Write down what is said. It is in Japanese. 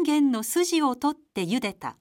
んげんの筋を取って茹でた。